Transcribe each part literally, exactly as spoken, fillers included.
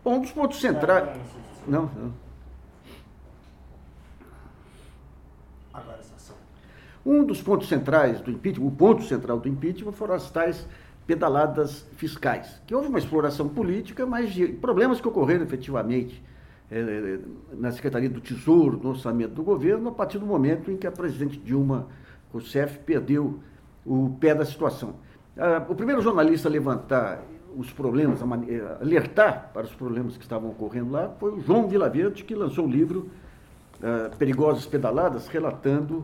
Um dos pontos centrais... Não, não. Agora a situação. Um dos pontos centrais do impeachment, o ponto central do impeachment foram as tais pedaladas fiscais, que houve uma exploração política, mas de problemas que ocorreram efetivamente é, na Secretaria do Tesouro, no orçamento do governo, a partir do momento em que a presidente Dilma Rousseff perdeu o pé da situação. Ah, o primeiro jornalista a levantar os problemas, a maneira, alertar para os problemas que estavam ocorrendo lá, foi o João Vilaverde, que lançou o livro ah, Perigosas Pedaladas, relatando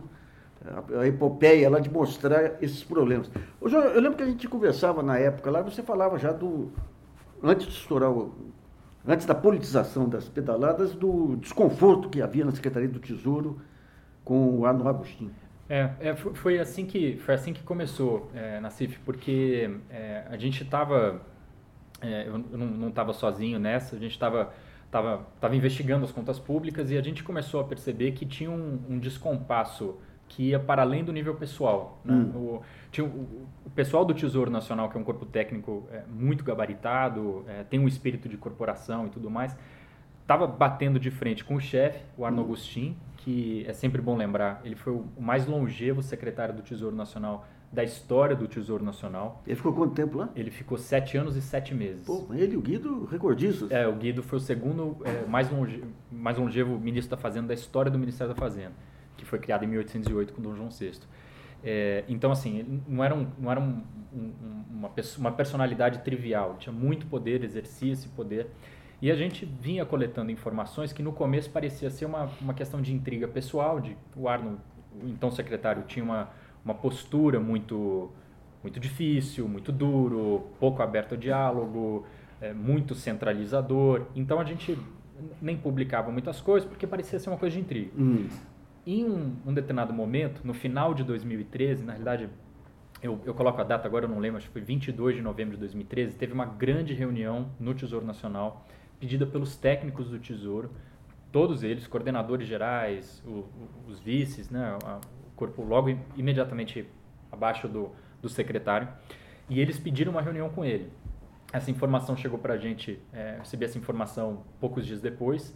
a epopeia lá de mostrar esses problemas. Hoje, eu lembro que a gente conversava na época lá, você falava já do, antes de estourar, o, antes da politização das pedaladas, do desconforto que havia na Secretaria do Tesouro com o Arno Agostinho. É, é, foi, assim que, foi assim que começou, é, Nassif, porque é, a gente estava, é, eu não estava sozinho nessa, a gente estava tava, tava investigando as contas públicas e a gente começou a perceber que tinha um, um descompasso que ia para além do nível pessoal. Né? Hum. O, tinha o, o pessoal do Tesouro Nacional, que é um corpo técnico é, muito gabaritado, é, tem um espírito de corporação e tudo mais, estava batendo de frente com o chefe, o Arno hum. Agostinho, que é sempre bom lembrar, ele foi o mais longevo secretário do Tesouro Nacional da história do Tesouro Nacional. Ele ficou quanto tempo lá? Ele ficou sete anos e sete meses. Pô, ele e o Guido, recordistas. É, o Guido foi o segundo é, mais, longe, mais longevo ministro da Fazenda da história do Ministério da Fazenda, que foi criado em mil oitocentos e oito com Dom João sexto. É, então, assim, não era, um, não era um, um, uma, uma personalidade trivial, tinha muito poder, exercia esse poder. E a gente vinha coletando informações que no começo parecia ser uma, uma questão de intriga pessoal, de o Arno, o então secretário, tinha uma, uma postura muito, muito difícil, muito duro, pouco aberto ao diálogo, é, muito centralizador. Então a gente nem publicava muitas coisas porque parecia ser uma coisa de intriga. Hum. Em um, um determinado momento, no final de dois mil e treze, na realidade, eu, eu coloco a data agora, eu não lembro, acho que foi vinte e dois de novembro de dois mil e treze, teve uma grande reunião no Tesouro Nacional, pedida pelos técnicos do Tesouro, todos eles, coordenadores gerais, o, o, os vices, né, a, o corpo logo imediatamente abaixo do, do secretário, e eles pediram uma reunião com ele. Essa informação chegou para a gente, é, recebi essa informação poucos dias depois,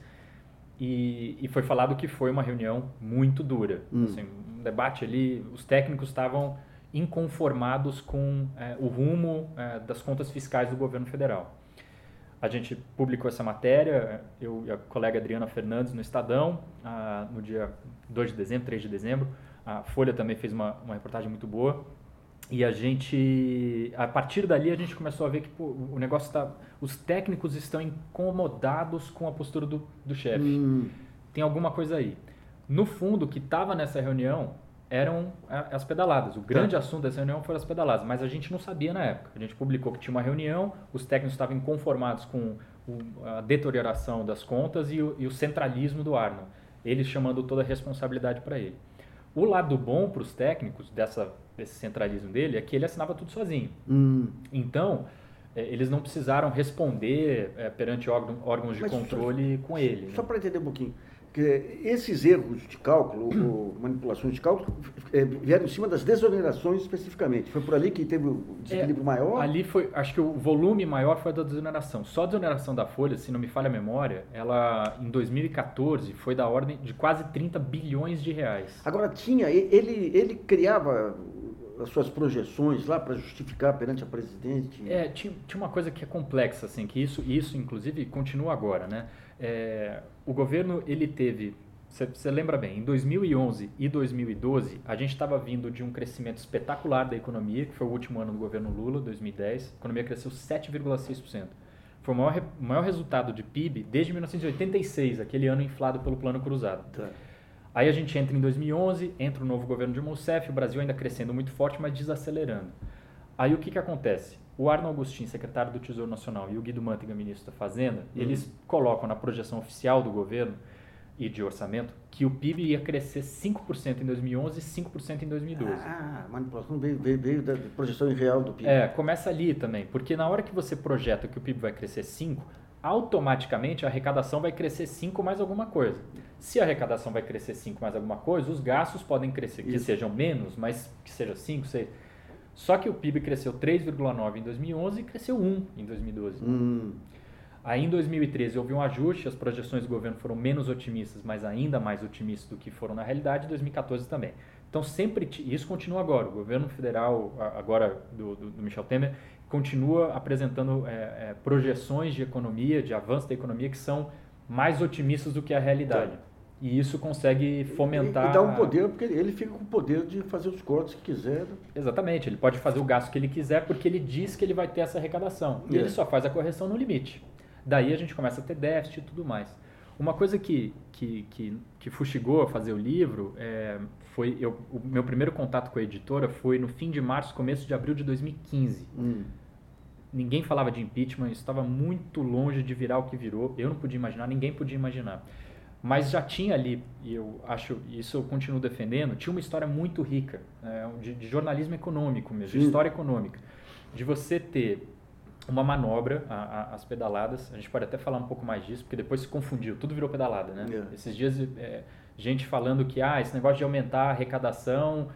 E, e foi falado que foi uma reunião muito dura. Hum. Assim, um debate ali, os técnicos estavam inconformados com é, o rumo é, das contas fiscais do governo federal. A gente publicou essa matéria, eu e a colega Adriana Fernandes no Estadão, ah, no dia dois de dezembro, três de dezembro. A Folha também fez uma, uma reportagem muito boa. E a gente, a partir dali, a gente começou a ver que pô, o negócio está... Os técnicos estão incomodados com a postura do, do chefe. Hum. Tem alguma coisa aí. No fundo, o que estava nessa reunião eram as pedaladas. O grande tá. assunto dessa reunião foram as pedaladas, mas a gente não sabia na época. A gente publicou que tinha uma reunião, os técnicos estavam inconformados com o, a deterioração das contas e o, e o centralismo do Arno. Eles chamando toda a responsabilidade para ele. O lado bom para os técnicos dessa, desse centralismo dele é que ele assinava tudo sozinho. Hum. Então, é, eles não precisaram responder é, perante órgão, órgãos de Mas controle só, com ele. Só né? para entender um pouquinho. Que esses erros de cálculo, ou manipulações de cálculo, é, vieram em cima das desonerações especificamente. Foi por ali que teve o desequilíbrio é, maior? Ali foi, acho que o volume maior foi da desoneração. Só a desoneração da Folha, se não me falha a memória, ela em dois mil e quatorze foi da ordem de quase trinta bilhões de reais. Agora tinha, ele, ele criava as suas projeções lá para justificar perante a presidente? É, tinha, tinha uma coisa que é complexa, assim, que isso, isso inclusive continua agora, né? É, o governo, ele teve, você lembra bem, em dois mil e onze e dois mil e doze, a gente estava vindo de um crescimento espetacular da economia, que foi o último ano do governo Lula, dois mil e dez, a economia cresceu sete vírgula seis por cento. Foi o maior, maior resultado de P I B desde mil novecentos e oitenta e seis, aquele ano inflado pelo Plano Cruzado. Tá. Aí a gente entra em dois mil e onze, entra o novo governo de Dilma Rousseff, o Brasil ainda crescendo muito forte, mas desacelerando. Aí o que, que acontece? O Arno Agostinho, secretário do Tesouro Nacional, e o Guido Mantega, ministro da Fazenda, uhum. eles colocam na projeção oficial do governo e de orçamento que o P I B ia crescer cinco por cento em dois mil e onze e cinco por cento em dois mil e doze. Ah, a manipulação veio, veio, veio da projeção real do P I B. É, começa ali também, porque na hora que você projeta que o P I B vai crescer cinco por cento, automaticamente a arrecadação vai crescer cinco mais alguma coisa. Se a arrecadação vai crescer cinco mais alguma coisa, os gastos podem crescer, que Isso. sejam menos, mas que seja cinco, seis. Só que o P I B cresceu três vírgula nove em dois mil e onze e cresceu um em dois mil e doze. Hum. Aí em dois mil e treze houve um ajuste, as projeções do governo foram menos otimistas, mas ainda mais otimistas do que foram na realidade, em dois mil e quatorze também. Então sempre, e isso continua agora, o governo federal, agora do, do, do Michel Temer, continua apresentando é, é, projeções de economia, de avanço da economia, que são mais otimistas do que a realidade. Tá. E isso consegue fomentar... E, e dá um poder, porque ele fica com o poder de fazer os cortes que quiser. Exatamente, ele pode fazer o gasto que ele quiser, porque ele diz que ele vai ter essa arrecadação. E é. ele só faz a correção no limite. Daí a gente começa a ter déficit e tudo mais. Uma coisa que, que, que, que fustigou a fazer o livro, é, foi eu, o meu primeiro contato com a editora foi no fim de março, começo de abril de dois mil e quinze. Hum. Ninguém falava de impeachment, isso estava muito longe de virar o que virou. Eu não podia imaginar, ninguém podia imaginar. Mas já tinha ali, e eu acho, isso eu continuo defendendo, tinha uma história muito rica, é, de, de jornalismo econômico mesmo, Sim. de história econômica. De você ter uma manobra, a, a, as pedaladas, a gente pode até falar um pouco mais disso, porque depois se confundiu, tudo virou pedalada, né? Yeah. Esses dias, é, gente falando que ah, esse negócio de aumentar a arrecadação,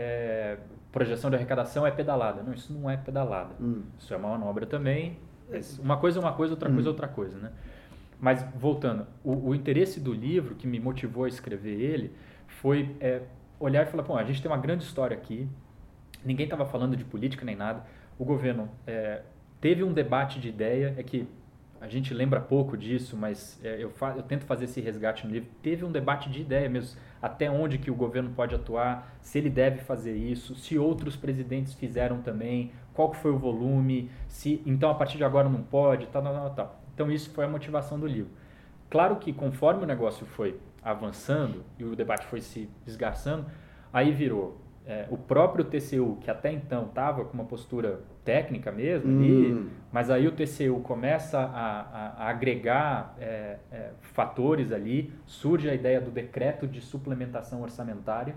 é, projeção de arrecadação é pedalada. Não, isso não é pedalada. Hum. Isso é uma manobra também. Uma coisa é uma coisa, outra hum. coisa é outra coisa, né? Mas, voltando, o, o interesse do livro, que me motivou a escrever ele, foi é, olhar e falar, pô, a gente tem uma grande história aqui, ninguém estava falando de política nem nada, o governo é, teve um debate de ideia, é que a gente lembra pouco disso, mas é, eu, fa- eu tento fazer esse resgate no livro, teve um debate de ideia mesmo, até onde que o governo pode atuar, se ele deve fazer isso, se outros presidentes fizeram também, qual que foi o volume, se então a partir de agora não pode, tal, tal, tal, tal. Então isso foi a motivação do livro. Claro que conforme o negócio foi avançando e o debate foi se esgarçando, aí virou é, o próprio T C U, que até então estava com uma postura técnica mesmo, hum. ali, mas aí o T C U começa a, a, a agregar é, é, fatores ali, surge a ideia do decreto de suplementação orçamentária,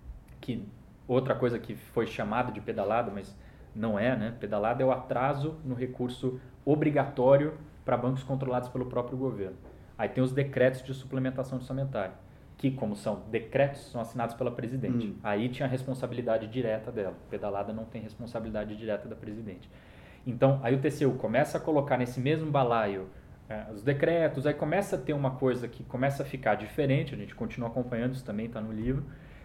que outra coisa que foi chamada de pedalada, mas não é, né? Pedalada é o atraso no recurso obrigatório para bancos controlados pelo próprio governo. Aí tem os decretos de suplementação orçamentária, que como são decretos, são assinados pela presidente. Hum. Aí tinha a responsabilidade direta dela. Pedalada não tem responsabilidade direta da presidente. Então, aí o T C U começa a colocar nesse mesmo balaio é, os decretos, aí começa a ter uma coisa que começa a ficar diferente, a gente continua acompanhando, isso também está no livro.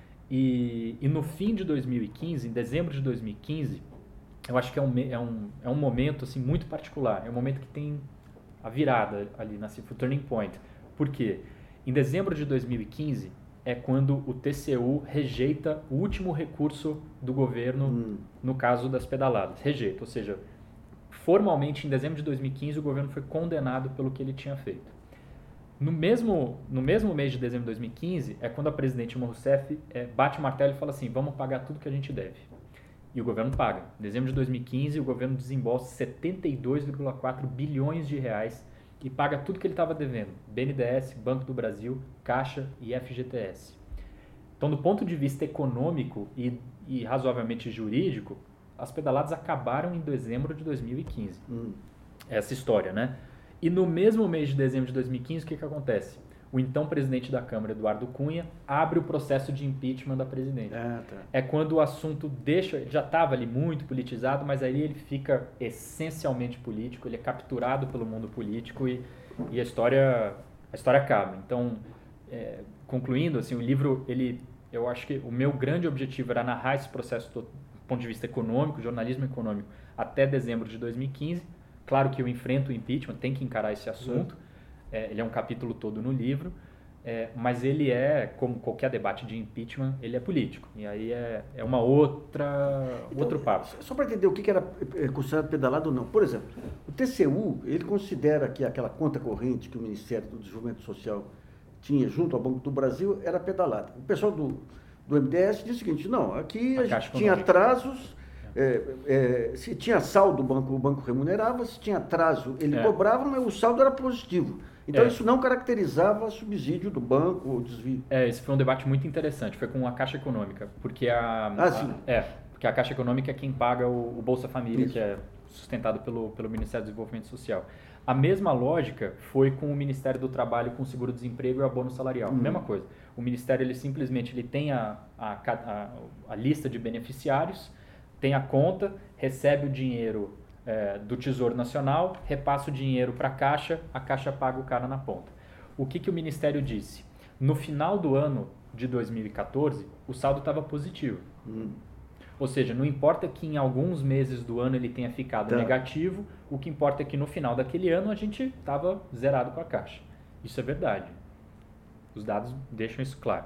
E, e no fim de dois mil e quinze, em dezembro de dois mil e quinze, eu acho que é um, é um, é um momento assim, muito particular, é um momento que tem a virada ali, na o turning point. Por quê? Em dezembro de dois mil e quinze é quando o T C U rejeita o último recurso do governo hum. no caso das pedaladas. Rejeita, ou seja, formalmente em dezembro de dois mil e quinze o governo foi condenado pelo que ele tinha feito. No mesmo, no mesmo mês de dezembro de dois mil e quinze é quando a presidente Dilma Rousseff é, bate o martelo e fala assim, vamos pagar tudo que a gente deve. E o governo paga. Em dezembro de dois mil e quinze, o governo desembolsa setenta e dois vírgula quatro bilhões de reais e paga tudo que ele estava devendo. B N D E S, Banco do Brasil, Caixa e F G T S. Então, do ponto de vista econômico e, e razoavelmente jurídico, as pedaladas acabaram em dezembro de dois mil e quinze. Hum. Essa história, né? E no mesmo mês de dezembro de dois mil e quinze, o que, que acontece? O então presidente da Câmara, Eduardo Cunha, abre o processo de impeachment da presidente. Ah, tá. É quando o assunto deixa, já estava ali muito politizado, mas aí ele fica essencialmente político, ele é capturado pelo mundo político e, e a história a história acaba. Então, é, concluindo, assim, o livro, ele, eu acho que o meu grande objetivo era narrar esse processo do ponto de vista econômico, jornalismo econômico, até dezembro de dois mil e quinze. Claro que eu enfrento o impeachment, tem que encarar esse assunto. Uhum. É, ele é um capítulo todo no livro, é, mas ele é, como qualquer debate de impeachment, ele é político. E aí é, é uma outra, então, outro papo. Só para entender o que era considerado pedalado ou não. Por exemplo, o T C U, ele considera que aquela conta corrente que o Ministério do Desenvolvimento Social tinha junto ao Banco do Brasil era pedalada. O pessoal do, do M D S disse o seguinte, não, aqui a, a gente tinha atrasos... É, é, se tinha saldo, o banco, o banco remunerava, se tinha atraso, ele é. cobrava, mas o saldo era positivo. Então, é. isso não caracterizava subsídio do banco ou desvio. É, esse foi um debate muito interessante, foi com a Caixa Econômica, porque a, ah, a, sim. É, porque a Caixa Econômica é quem paga o, o Bolsa Família, isso. que é sustentado pelo, pelo Ministério do Desenvolvimento Social. A mesma lógica foi com o Ministério do Trabalho, com o seguro-desemprego e o abono salarial. Hum. Mesma coisa. O Ministério, ele simplesmente ele tem a, a, a, a lista de beneficiários, tem a conta, recebe o dinheiro é, do Tesouro Nacional, repassa o dinheiro para a Caixa, a Caixa paga o cara na ponta. O que, que o Ministério disse? No final do ano de dois mil e quatorze, o saldo estava positivo. Hum. Ou seja, não importa que em alguns meses do ano ele tenha ficado tá. negativo, o que importa é que no final daquele ano a gente estava zerado com a Caixa. Isso é verdade. Os dados deixam isso claro.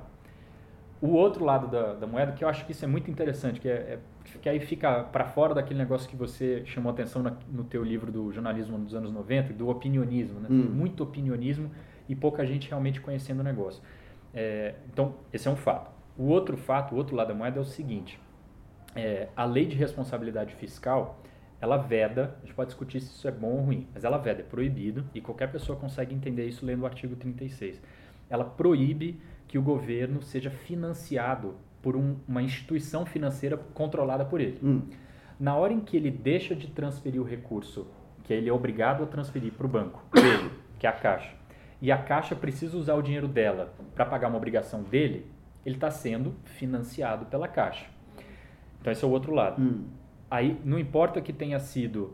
O outro lado da, da moeda, que eu acho que isso é muito interessante, que, é, é, que aí fica para fora daquele negócio que você chamou atenção na, no teu livro do jornalismo dos anos noventa, do opinionismo. Né? Hum. Muito opinionismo e pouca gente realmente conhecendo o negócio. É, então, esse é um fato. O outro fato, o outro lado da moeda é o seguinte. É, a lei de responsabilidade fiscal, ela veda, a gente pode discutir se isso é bom ou ruim, mas ela veda, é proibido, e qualquer pessoa consegue entender isso lendo o artigo trinta e seis. Ela proíbe que o governo seja financiado por um, uma instituição financeira controlada por ele. Hum. Na hora em que ele deixa de transferir o recurso, que ele é obrigado a transferir para o banco dele, que é a Caixa, e a Caixa precisa usar o dinheiro dela para pagar uma obrigação dele, ele está sendo financiado pela Caixa. Então esse é o outro lado. Hum. Aí não importa que tenha sido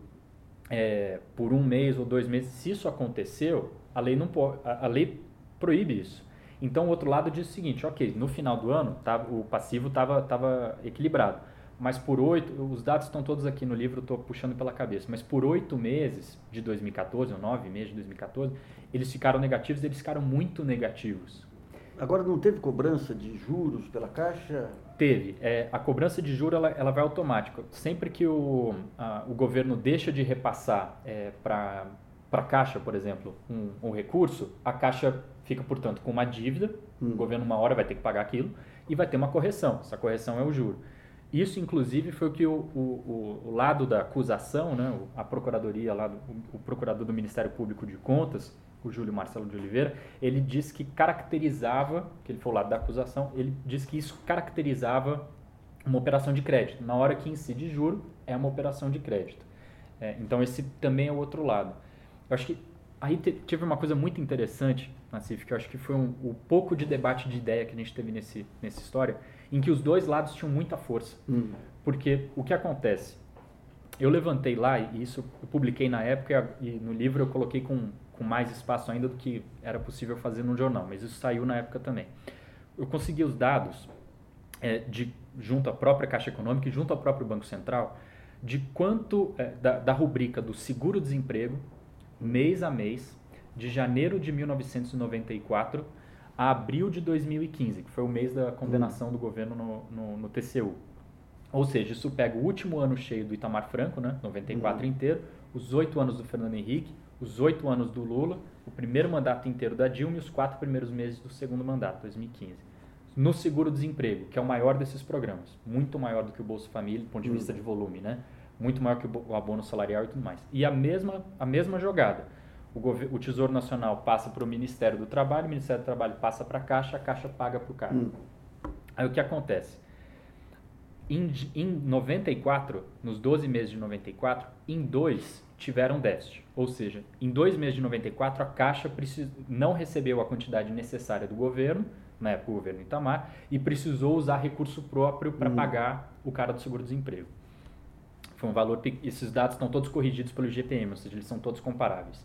é, por um mês ou dois meses, se isso aconteceu, a lei, não pode, a, a lei proíbe isso. Então o outro lado diz o seguinte, ok, no final do ano tá, o passivo estava tava equilibrado, mas por oito, os dados estão todos aqui no livro, eu estou puxando pela cabeça, mas por oito meses de dois mil e quatorze, ou nove meses de dois mil e quatorze, eles ficaram negativos, eles ficaram muito negativos. Agora não teve cobrança de juros pela Caixa? Teve. É, a cobrança de juros ela, ela vai automática. Sempre que o, a, o governo deixa de repassar é, para a Caixa, por exemplo, um, um recurso, a Caixa fica, portanto, com uma dívida, hum. o governo uma hora vai ter que pagar aquilo e vai ter uma correção. Essa correção é o juro. Isso, inclusive, foi o que o, o, o lado da acusação, né, a procuradoria, lá, o, o procurador do Ministério Público de Contas, o Júlio Marcelo de Oliveira, ele disse que caracterizava, que ele foi o lado da acusação, ele disse que isso caracterizava uma operação de crédito. Na hora que incide juro, é uma operação de crédito. É, então, esse também é o outro lado. Eu acho que aí te, teve uma coisa muito interessante, Nassif, que eu acho que foi um, um pouco de debate de ideia que a gente teve nesse, nessa história, em que os dois lados tinham muita força. Hum. Porque o que acontece? Eu levantei lá, e isso eu publiquei na época, e no livro eu coloquei com, com mais espaço ainda do que era possível fazer num jornal, mas isso saiu na época também. Eu consegui os dados é, de, junto à própria Caixa Econômica e junto ao próprio Banco Central, de quanto, é, da, da rubrica do seguro-desemprego, mês a mês, de janeiro de mil novecentos e noventa e quatro a abril de dois mil e quinze, que foi o mês da condenação hum. do governo no, no, no T C U. Ou seja, isso pega o último ano cheio do Itamar Franco, né, noventa e quatro hum. inteiro, os oito anos do Fernando Henrique, os oito anos do Lula, o primeiro mandato inteiro da Dilma e os quatro primeiros meses do segundo mandato, dois mil e quinze. No seguro-desemprego, que é o maior desses programas, muito maior do que o Bolsa Família, do ponto de vista hum. de volume, né? Muito maior que o abono salarial e tudo mais. E a mesma, a mesma jogada. O, o Tesouro Nacional passa para o Ministério do Trabalho, o Ministério do Trabalho passa para a Caixa, a Caixa paga para o cara. Hum. Aí o que acontece? Em, em noventa e quatro, nos doze meses de noventa e quatro, em dois tiveram déficit. Ou seja, em dois meses de noventa e quatro, a Caixa precis, não recebeu a quantidade necessária do governo, na época o governo Itamar, e precisou usar recurso próprio para hum. pagar o cara do seguro-desemprego. Foi um valor, esses dados estão todos corrigidos pelo I G P M, ou seja, eles são todos comparáveis.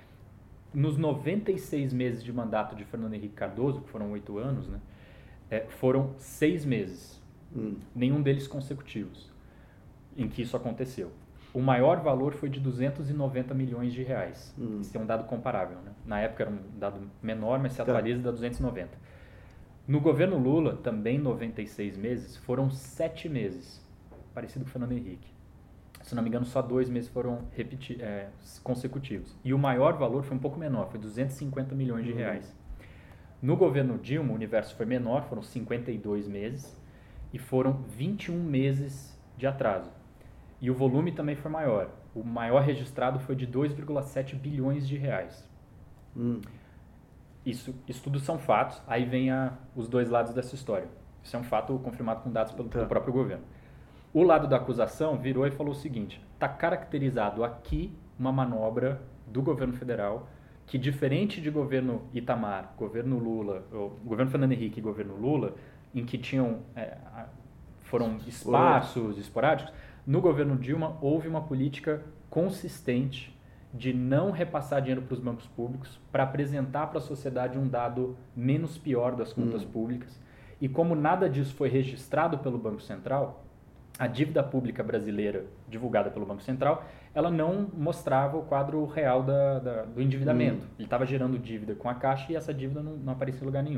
Nos noventa e seis meses de mandato de Fernando Henrique Cardoso, que foram oito anos, né, é, foram seis meses, hum. nenhum deles consecutivos, em que isso aconteceu. O maior valor foi de duzentos e noventa milhões de reais. Hum. Esse é um dado comparável, né? Na época era um dado menor, mas se atualiza dá duzentos e noventa. No governo Lula, também noventa e seis meses, foram sete meses, parecido com o Fernando Henrique. Se não me engano, só dois meses foram repeti- é, consecutivos. E o maior valor foi um pouco menor, foi duzentos e cinquenta milhões de reais. No governo Dilma, o universo foi menor, foram cinquenta e dois meses, e foram vinte e um meses de atraso. E o volume também foi maior. O maior registrado foi de dois vírgula sete bilhões de reais. Hum. Isso, isso tudo são fatos, aí vem a, os dois lados dessa história. Isso é um fato confirmado com dados pelo, tá. pelo próprio governo. O lado da acusação virou e falou o seguinte, está caracterizado aqui uma manobra do governo federal que, diferente de governo Itamar, governo Lula, ou, governo Fernando Henrique e governo Lula, em que tinham, é, foram esparsos, esporádicos, no governo Dilma houve uma política consistente de não repassar dinheiro para os bancos públicos para apresentar para a sociedade um dado menos pior das contas hum. públicas. E como nada disso foi registrado pelo Banco Central, a dívida pública brasileira divulgada pelo Banco Central, ela não mostrava o quadro real da, da, do endividamento. Hum. Ele estava gerando dívida com a Caixa e essa dívida não, não aparecia em lugar nenhum.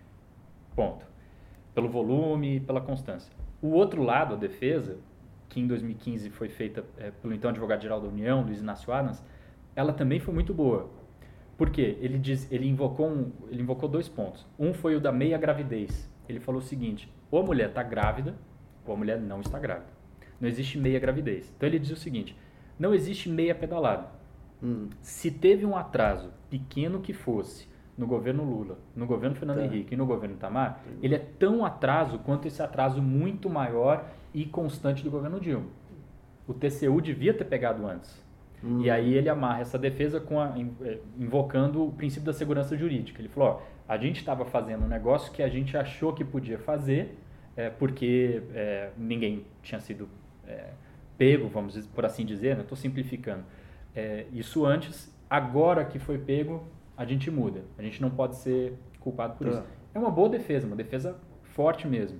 Ponto. Pelo volume e pela constância. O outro lado, a defesa, que em dois mil e quinze foi feita é, pelo então advogado-geral da União, Luiz Inácio Adams, ela também foi muito boa. Por quê? Ele, diz, ele, invocou um, ele invocou dois pontos. Um foi o da meia gravidez. Ele falou o seguinte, ou a mulher está grávida, ou a mulher não está grávida. Não existe meia gravidez. Então ele diz o seguinte, não existe meia pedalada. Hum. Se teve um atraso, pequeno que fosse, no governo Lula, no governo Fernando tá. Henrique e no governo Itamar, hum. ele é tão atraso quanto esse atraso muito maior e constante do governo Dilma. O T C U devia ter pegado antes. Hum. E aí ele amarra essa defesa com a, invocando o princípio da segurança jurídica. Ele falou, ó, a gente estava fazendo um negócio que a gente achou que podia fazer, é, porque é, ninguém tinha sido é, pego, vamos por assim dizer, né? Estou simplificando. É, isso antes, agora que foi pego, a gente muda. A gente não pode ser culpado por tá. isso. É uma boa defesa, uma defesa forte mesmo.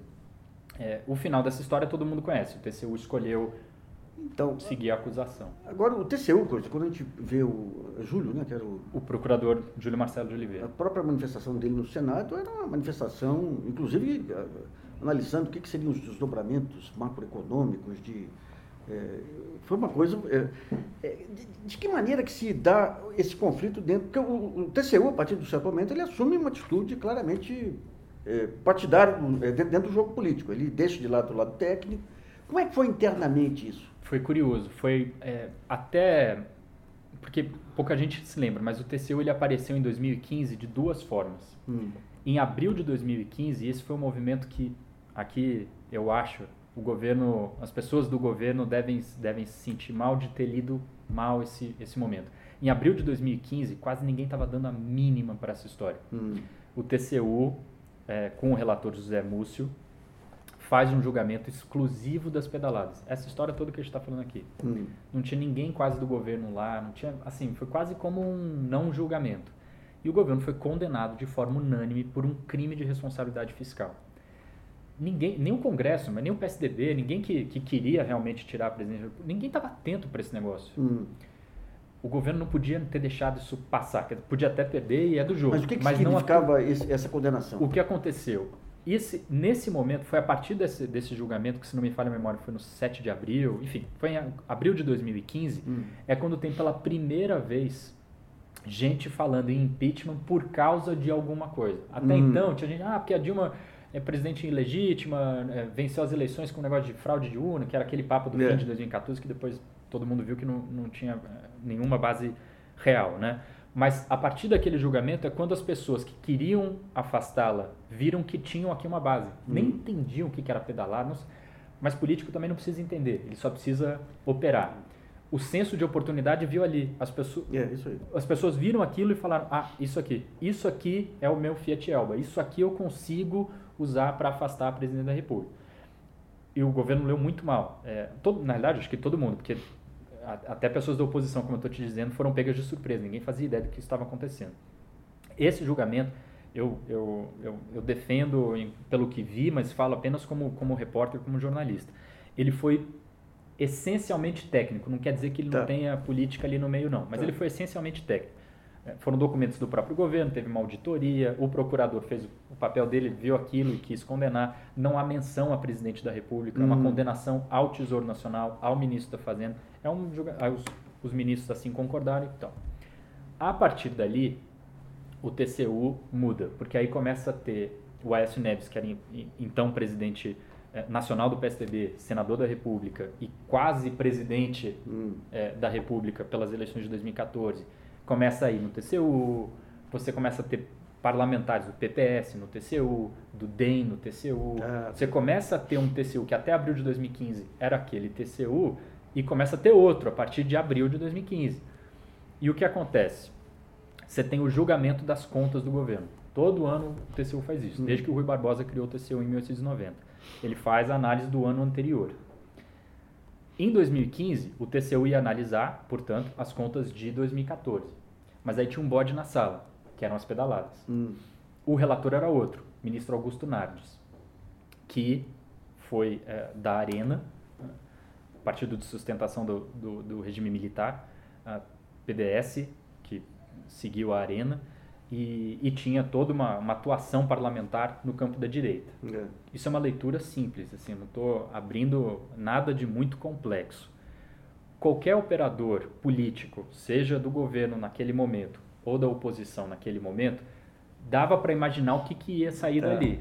É, o final dessa história todo mundo conhece. O T C U escolheu então, seguir a acusação. Agora, o T C U, quando a gente vê o Júlio, né, que era o... O procurador Júlio Marcelo de Oliveira. A própria manifestação dele no Senado era uma manifestação, inclusive, analisando o que, que seriam os desdobramentos macroeconômicos de... É, foi uma coisa... É, é, de, de que maneira que se dá esse conflito dentro... Porque o, o T C U, a partir de certo momento, ele assume uma atitude claramente é, partidária é, dentro do jogo político. Ele deixa de lado o lado técnico. Como é que foi internamente isso? Foi curioso. Foi é, até... Porque pouca gente se lembra, mas o T C U ele apareceu em dois mil e quinze de duas formas. Hum. Em abril de dois mil e quinze, esse foi um movimento que, aqui, eu acho... O governo, as pessoas do governo devem, devem se sentir mal de ter lido mal esse, esse momento. Em abril de dois mil e quinze, quase ninguém estava dando a mínima para essa história. Hum. O T C U, é, com o relator José Múcio, faz um julgamento exclusivo das pedaladas. Essa história toda que a gente está falando aqui. Hum. Não tinha ninguém quase do governo lá, não tinha, assim, foi quase como um não julgamento. E o governo foi condenado de forma unânime por um crime de responsabilidade fiscal. Ninguém, nem o Congresso, mas nem o P S D B, ninguém que, que queria realmente tirar a presidência, ninguém estava atento para esse negócio. Hum. O governo não podia ter deixado isso passar, podia até perder e é do jogo. Mas o que, que mas significava não, esse, essa condenação? O que aconteceu? Esse, nesse momento, foi a partir desse, desse julgamento, que se não me falha a memória foi no sete de abril, enfim, foi em abril de dois mil e quinze, hum. é quando tem pela primeira vez gente falando em impeachment por causa de alguma coisa. Até hum. então, tinha gente, ah, porque a Dilma... é presidente ilegítima, é, venceu as eleições com um negócio de fraude de urna, que era aquele papo do é. fim de dois mil e quatorze, que depois todo mundo viu que não, não tinha nenhuma base real, né? Mas a partir daquele julgamento é quando as pessoas que queriam afastá-la viram que tinham aqui uma base. Hum. Nem entendiam o que era pedalar, mas político também não precisa entender, ele só precisa operar. O senso de oportunidade viu ali, as pessoas, é, isso aí. as pessoas viram aquilo e falaram, ah, isso aqui, isso aqui é o meu Fiat Elba, isso aqui eu consigo usar para afastar a presidente da República. E o governo leu muito mal. É, todo, na verdade, acho que todo mundo, porque a, até pessoas da oposição, como eu estou te dizendo, foram pegas de surpresa. Ninguém fazia ideia do que estava acontecendo. Esse julgamento, eu, eu, eu, eu defendo em, pelo que vi, mas falo apenas como, como repórter, como jornalista. Ele foi essencialmente técnico. Não quer dizer que ele tá. não tenha política ali no meio, não. Mas tá. ele foi essencialmente técnico. Foram documentos do próprio governo, teve uma auditoria, o procurador fez o papel dele, viu aquilo e quis condenar. Não há menção a presidente da República, é uma hum. condenação ao Tesouro Nacional, ao ministro da Fazenda. É um, os, os ministros assim concordaram e tal. A partir dali, o T C U muda, porque aí começa a ter o Aécio Neves, que era então presidente eh, nacional do P S D B, senador da República e quase presidente hum. eh, da República pelas eleições de dois mil e quatorze. Começa aí no T C U, você começa a ter parlamentares do P P S no T C U, do D E M no T C U. Ah. Você começa a ter um T C U que até abril de dois mil e quinze era aquele T C U e começa a ter outro a partir de abril de dois mil e quinze. E o que acontece? Você tem o julgamento das contas do governo. Todo ano o T C U faz isso, hum. desde que o Rui Barbosa criou o T C U em mil oitocentos e noventa. Ele faz a análise do ano anterior. Em dois mil e quinze, o T C U ia analisar, portanto, as contas de dois mil e quatorze. Mas aí tinha um bode na sala, que eram as pedaladas. Hum. O relator era outro, o ministro Augusto Nardes, que foi é, da Arena, Partido de Sustentação do, do, do Regime Militar, a P D S, que seguiu a Arena, e, e tinha toda uma, uma atuação parlamentar no campo da direita. É. Isso é uma leitura simples, assim, não estou abrindo nada de muito complexo. Qualquer operador político, seja do governo naquele momento ou da oposição naquele momento, dava para imaginar o que, que ia sair É. dali.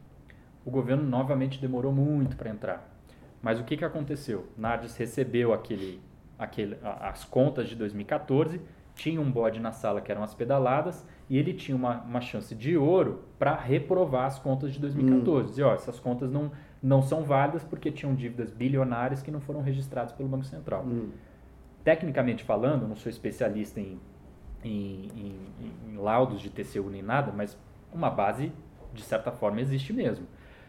O governo novamente demorou muito para entrar. Mas o que, que aconteceu? Nardes recebeu aquele, aquele, as contas de dois mil e quatorze, tinha um bode na sala que eram as pedaladas, e ele tinha uma, uma chance de ouro para reprovar as contas de dois mil e quatorze. Hum. Dizer, ó, essas contas não, não são válidas porque tinham dívidas bilionárias que não foram registradas pelo Banco Central. Hum. Tecnicamente falando, não sou especialista em, em, em, em laudos de T C U nem nada, mas uma base, de certa forma, existe mesmo.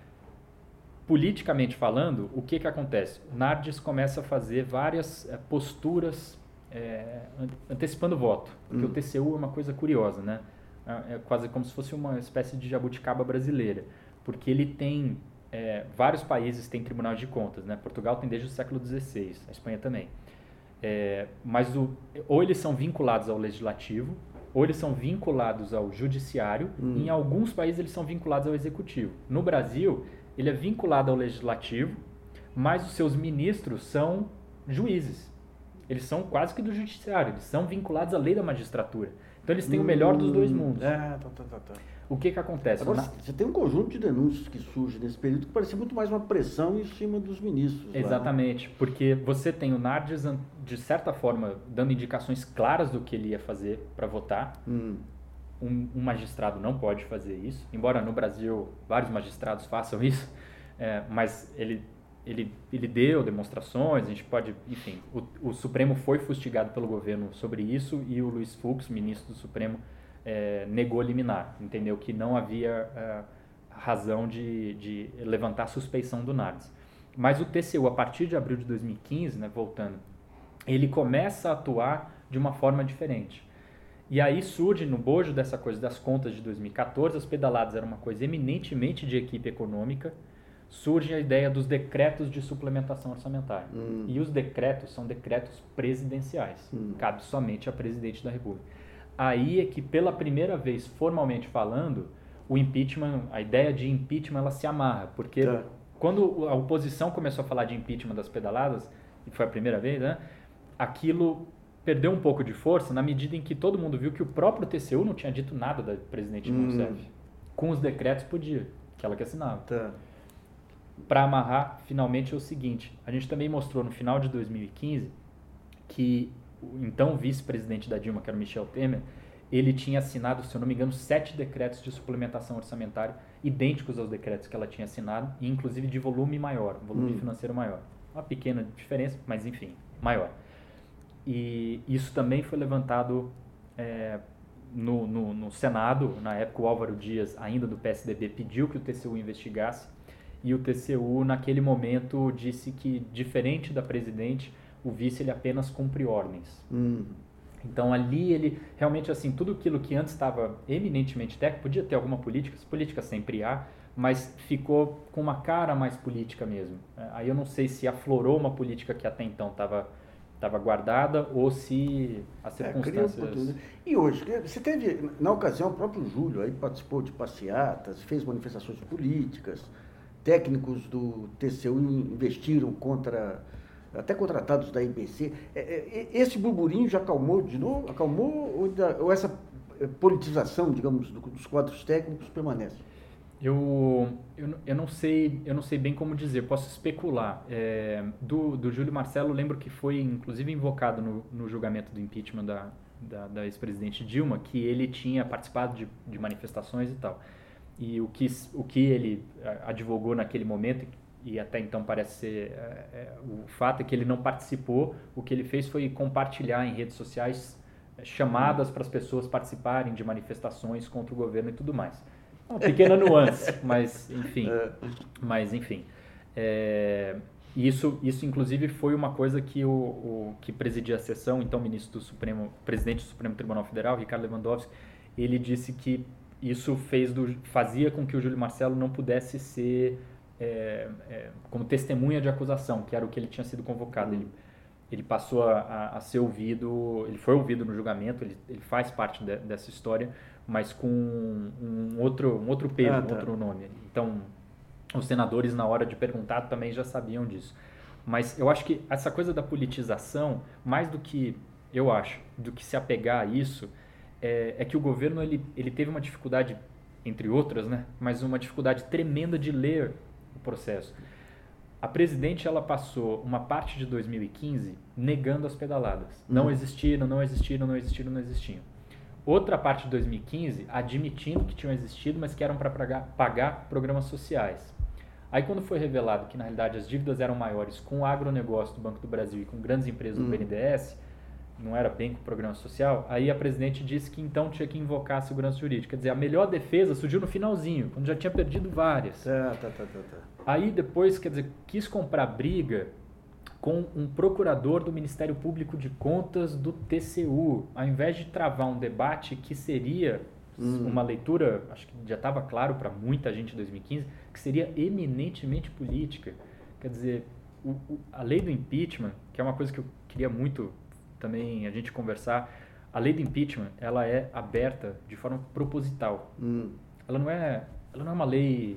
Politicamente falando, o que, que acontece? Nardes começa a fazer várias é, posturas é, antecipando o voto, porque hum. o T C U é uma coisa curiosa, né? É, é quase como se fosse uma espécie de jabuticaba brasileira, porque ele tem, é, vários países têm tribunal de contas, né? Portugal tem desde o século dezesseis, a Espanha também. É, mas o, ou eles são vinculados ao legislativo, ou eles são vinculados ao judiciário, hum. e em alguns países eles são vinculados ao executivo. No Brasil, ele é vinculado ao legislativo, mas os seus ministros são juízes. Eles são quase que do judiciário, eles são vinculados à lei da magistratura. Então eles têm hum, o melhor dos dois mundos. É, tá, tá, tá, tá. O que que acontece? Agora, Na... você tem um conjunto de denúncias que surge nesse período que parecia muito mais uma pressão em cima dos ministros. Exatamente, lá, né? Porque você tem o Nardes, de certa forma, dando indicações claras do que ele ia fazer para votar. Hum. Um, um magistrado não pode fazer isso, embora no Brasil vários magistrados façam isso, é, mas ele, ele, ele deu demonstrações, a gente pode, enfim, o, o Supremo foi fustigado pelo governo sobre isso e o Luiz Fux, ministro do Supremo, é, negou liminar, entendeu que não havia é, razão de, de levantar suspeição do Nardes. Mas o T C U, a partir de abril de dois mil e quinze, né, voltando, ele começa a atuar de uma forma diferente. E aí surge, no bojo dessa coisa das contas de dois mil e quatorze, as pedaladas eram uma coisa eminentemente de equipe econômica, surge a ideia dos decretos de suplementação orçamentária. Hum. E os decretos são decretos presidenciais, hum. cabe somente a presidente da República. Aí é que, pela primeira vez, formalmente falando, o impeachment, a ideia de impeachment, ela se amarra, porque tá. quando a oposição começou a falar de impeachment das pedaladas, e foi a primeira vez, né, aquilo perdeu um pouco de força na medida em que todo mundo viu que o próprio T C U não tinha dito nada da presidente hum. Rousseff. Com os decretos podia, que ela que assinava. Tá. Para amarrar, finalmente, é o seguinte, a gente também mostrou no final de dois mil e quinze que o então vice-presidente da Dilma, que era o Michel Temer, ele tinha assinado, se eu não me engano, sete decretos de suplementação orçamentária idênticos aos decretos que ela tinha assinado, e inclusive de volume maior, volume hum. financeiro maior. Uma pequena diferença, mas enfim, maior. E isso também foi levantado é, no, no, no Senado. Na época, o Álvaro Dias, ainda do P S D B, pediu que o T C U investigasse, e o T C U, naquele momento, disse que, diferente da presidente, o vice ele apenas cumpre ordens. Hum. Então, ali, ele realmente, assim, tudo aquilo que antes estava eminentemente técnico, podia ter alguma política, política sempre há, mas ficou com uma cara mais política mesmo. Aí eu não sei se aflorou uma política que até então estava... estava guardada ou se as circunstâncias... É, e hoje, você teve, na ocasião, o próprio Júlio aí participou de passeatas, fez manifestações políticas, técnicos do T C U investiram contra, até contratados da I B C. Esse burburinho já acalmou de novo? Acalmou ou, da, ou essa politização, digamos, dos quadros técnicos permanece? Eu, eu, eu, não sei, eu não sei bem como dizer, posso especular. É, do, do Júlio Marcelo, lembro que foi inclusive invocado no, no julgamento do impeachment da, da, da ex-presidente Dilma, que ele tinha participado de, de manifestações e tal. E o que, o que ele advogou naquele momento, e até então parece ser, é, é, o fato é que ele não participou, o que ele fez foi compartilhar em redes sociais chamadas para as pessoas participarem de manifestações contra o governo e tudo mais. Uma pequena nuance, mas enfim, mas enfim, é, E isso, isso, inclusive, foi uma coisa que o, o que presidia a sessão, então, ministro do Supremo, presidente do Supremo Tribunal Federal, Ricardo Lewandowski, ele disse que isso fez do, fazia com que o Júlio Marcelo não pudesse ser é, é, como testemunha de acusação, que era o que ele tinha sido convocado. Ele, ele passou a, a, a ser ouvido, ele foi ouvido no julgamento, ele, ele faz parte de, dessa história, mas com um outro, um outro peso, ah, tá. um outro nome. Então, os senadores, na hora de perguntar, também já sabiam disso. Mas eu acho que essa coisa da politização, mais do que, eu acho, do que se apegar a isso, é, é que o governo ele, ele teve uma dificuldade, entre outras, né? Mas uma dificuldade tremenda de ler o processo. A presidente, ela passou uma parte de dois mil e quinze negando as pedaladas. Uhum. Não existiram, não existiram, não existiram, não existiam. Outra parte de dois mil e quinze admitindo que tinham existido, mas que eram para pagar, pagar programas sociais. Aí quando foi revelado que na realidade as dívidas eram maiores com o agronegócio do Banco do Brasil e com grandes empresas do hum. B N D E S, não era bem com o programa social, aí a presidente disse que então tinha que invocar a segurança jurídica. Quer dizer, a melhor defesa surgiu no finalzinho, quando já tinha perdido várias. É, tá, tá, tá, tá. Aí depois, quer dizer, quis comprar briga com um procurador do Ministério Público de Contas do T C U, ao invés de travar um debate que seria hum. uma leitura, acho que já estava claro para muita gente em dois mil e quinze, que seria eminentemente política. Quer dizer, o, o, a lei do impeachment, que é uma coisa que eu queria muito também a gente conversar, a lei do impeachment, ela é aberta de forma proposital. Hum. Ela não é, ela não é uma lei...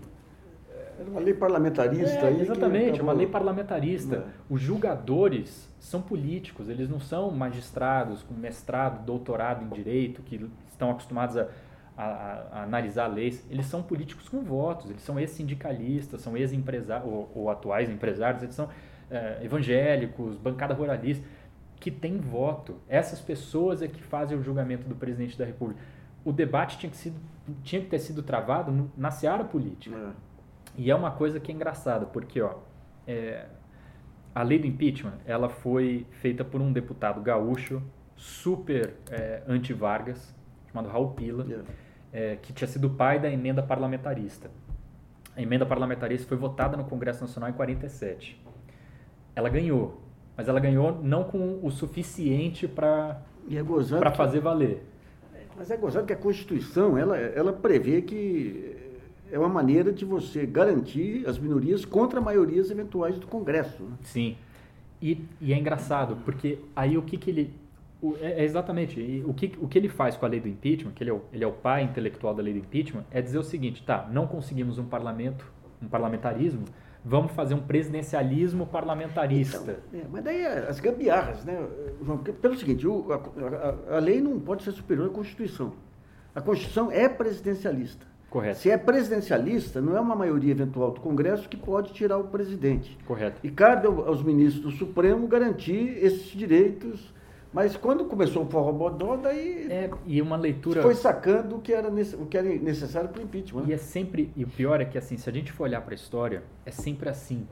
É uma lei parlamentarista. É, aí exatamente, é uma lei parlamentarista. É. Os julgadores são políticos, eles não são magistrados com mestrado, doutorado em direito, que estão acostumados a, a, a analisar leis. Eles são políticos com votos, eles são ex-sindicalistas, são ex-empresários, ou, ou atuais empresários, eles são é, evangélicos, bancada ruralista, que têm voto. Essas pessoas é que fazem o julgamento do presidente da República. O debate tinha que, sido, tinha que ter sido travado no, na seara política. É. E é uma coisa que é engraçada, porque ó, é, a lei do impeachment ela foi feita por um deputado gaúcho, super é, anti-Vargas, chamado Raul Pila, yeah. é, que tinha sido o pai da emenda parlamentarista. A emenda parlamentarista foi votada no Congresso Nacional em quarenta e sete. Ela ganhou, mas ela ganhou não com o suficiente para é fazer valer. Mas é gozado que a Constituição ela, ela prevê que é uma maneira de você garantir as minorias contra maiorias eventuais do Congresso. Né? Sim. E, e é engraçado, porque aí o que, que ele... O, é, é exatamente, o que, o que ele faz com a lei do impeachment, que ele é, o, ele é o pai intelectual da lei do impeachment, é dizer o seguinte, tá, não conseguimos um parlamento, um parlamentarismo, vamos fazer um presidencialismo parlamentarista. Então, é, mas daí as gambiarras, né, João? Pelo seguinte, o, a, a, a lei não pode ser superior à Constituição. A Constituição é presidencialista. Correto. Se é presidencialista, não é uma maioria eventual do Congresso que pode tirar o presidente. Correto. E cabe aos ministros do Supremo garantir esses direitos. Mas quando começou o forró-bodó, daí é, e uma leitura... foi sacando o que era, o que era necessário para o impeachment. E é sempre, e o pior é que assim, se a gente for olhar para a história, é sempre assim.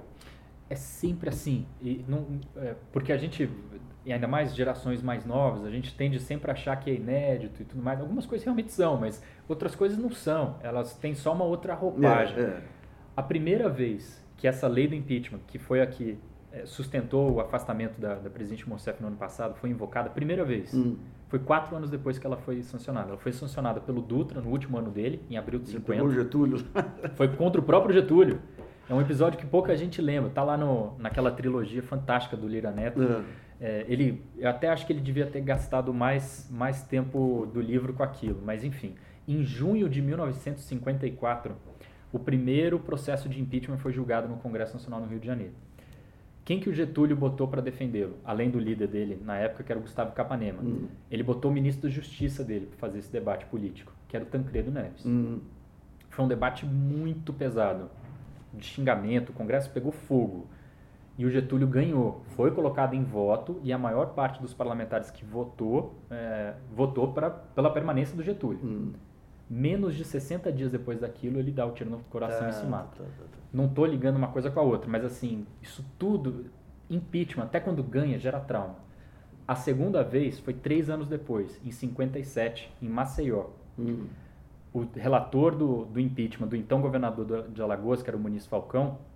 É sempre assim. E não, é, porque a gente, e ainda mais gerações mais novas, a gente tende sempre a achar que é inédito e tudo mais. Algumas coisas realmente são, mas outras coisas não são. Elas têm só uma outra roupagem. É, é. A primeira vez que essa lei do impeachment, que foi a que é, sustentou o afastamento da, da presidente Mourchef no ano passado, foi invocada, a primeira vez, hum. foi quatro anos depois que ela foi sancionada. Ela foi sancionada pelo Dutra no último ano dele, em abril de cinquenta. O Getúlio. Foi contra o próprio Getúlio. É um episódio que pouca gente lembra. Tá lá no, naquela trilogia fantástica do Lira Neto. É. É, ele, eu até acho que ele devia ter gastado mais, mais tempo do livro com aquilo. Mas, enfim. Em junho de mil novecentos e cinquenta e quatro, o primeiro processo de impeachment foi julgado no Congresso Nacional no Rio de Janeiro. Quem que o Getúlio botou para defendê-lo? Além do líder dele, na época, que era o Gustavo Capanema. Hum. Ele botou o ministro da Justiça dele para fazer esse debate político, que era o Tancredo Neves. Hum. Foi um debate muito pesado. De xingamento, o Congresso pegou fogo e o Getúlio ganhou, foi colocado em voto e a maior parte dos parlamentares que votou, é, votou pra, pela permanência do Getúlio. Hum. Menos de sessenta dias depois daquilo, ele dá o tiro no coração ah, e se mata. Tá, tá, tá. Não tô ligando uma coisa com a outra, mas assim, isso tudo, impeachment, até quando ganha, gera trauma. A segunda vez foi três anos depois, em cinquenta e sete, em Maceió. Hum. O relator do, do impeachment, do então governador de Alagoas, que era o Muniz Falcão,